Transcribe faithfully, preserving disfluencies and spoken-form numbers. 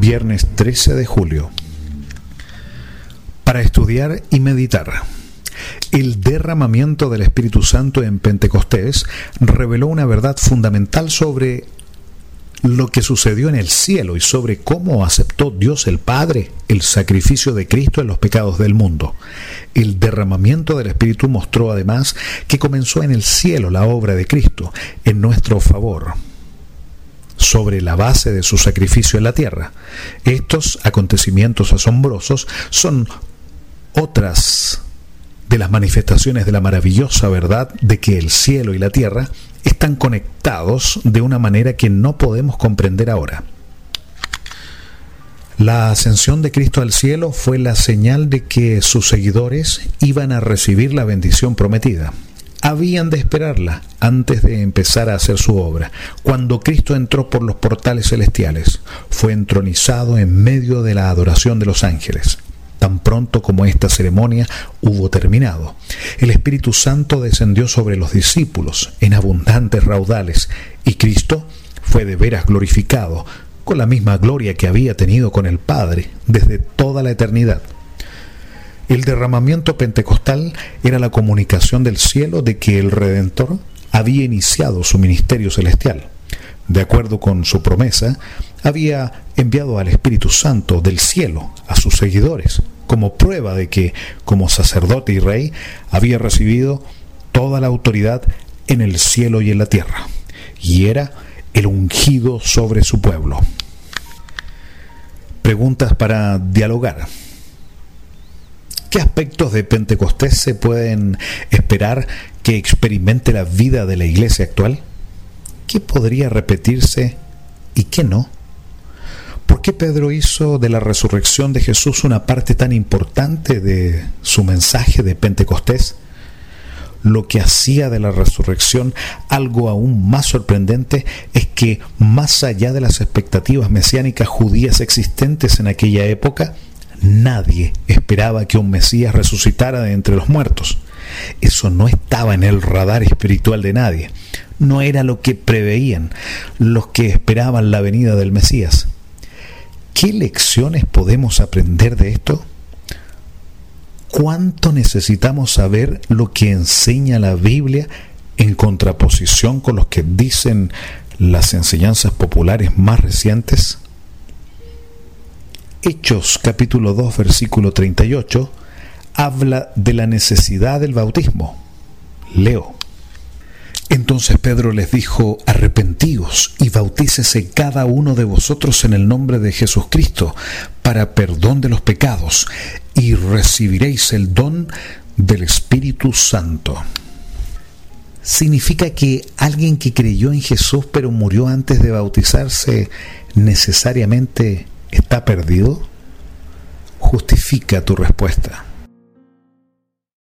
Viernes trece de julio. Para estudiar y meditar. El derramamiento del Espíritu Santo en Pentecostés reveló una verdad fundamental sobre lo que sucedió en el cielo y sobre cómo aceptó Dios el Padre el sacrificio de Cristo en los pecados del mundo. El derramamiento del Espíritu mostró además que comenzó en el cielo la obra de Cristo en nuestro favor, sobre la base de su sacrificio en la tierra. Estos acontecimientos asombrosos son otras de las manifestaciones de la maravillosa verdad de que el cielo y la tierra están conectados de una manera que no podemos comprender ahora. La ascensión de Cristo al cielo fue la señal de que sus seguidores iban a recibir la bendición prometida. Habían de esperarla antes de empezar a hacer su obra. Cuando Cristo entró por los portales celestiales, fue entronizado en medio de la adoración de los ángeles. Tan pronto como esta ceremonia hubo terminado, el Espíritu Santo descendió sobre los discípulos en abundantes raudales, y Cristo fue de veras glorificado, con la misma gloria que había tenido con el Padre desde toda la eternidad. El derramamiento pentecostal era la comunicación del cielo de que el Redentor había iniciado su ministerio celestial. De acuerdo con su promesa, había enviado al Espíritu Santo del cielo a sus seguidores, como prueba de que, como sacerdote y rey, había recibido toda la autoridad en el cielo y en la tierra, y era el ungido sobre su pueblo. Preguntas para dialogar. ¿Qué aspectos de Pentecostés se pueden esperar que experimente la vida de la iglesia actual? ¿Qué podría repetirse y qué no? ¿Por qué Pedro hizo de la resurrección de Jesús una parte tan importante de su mensaje de Pentecostés? Lo que hacía de la resurrección algo aún más sorprendente es que, más allá de las expectativas mesiánicas judías existentes en aquella época, nadie esperaba que un Mesías resucitara de entre los muertos. Eso no estaba en el radar espiritual de nadie. No era lo que preveían los que esperaban la venida del Mesías. ¿Qué lecciones podemos aprender de esto? ¿Cuánto necesitamos saber lo que enseña la Biblia en contraposición con lo que dicen las enseñanzas populares más recientes? Hechos capítulo dos versículo treinta y ocho habla de la necesidad del bautismo. Leo. Entonces Pedro les dijo: arrepentíos y bautícese cada uno de vosotros en el nombre de Jesucristo para perdón de los pecados, y recibiréis el don del Espíritu Santo. ¿Significa que alguien que creyó en Jesús pero murió antes de bautizarse necesariamente está perdido? Justifica tu respuesta.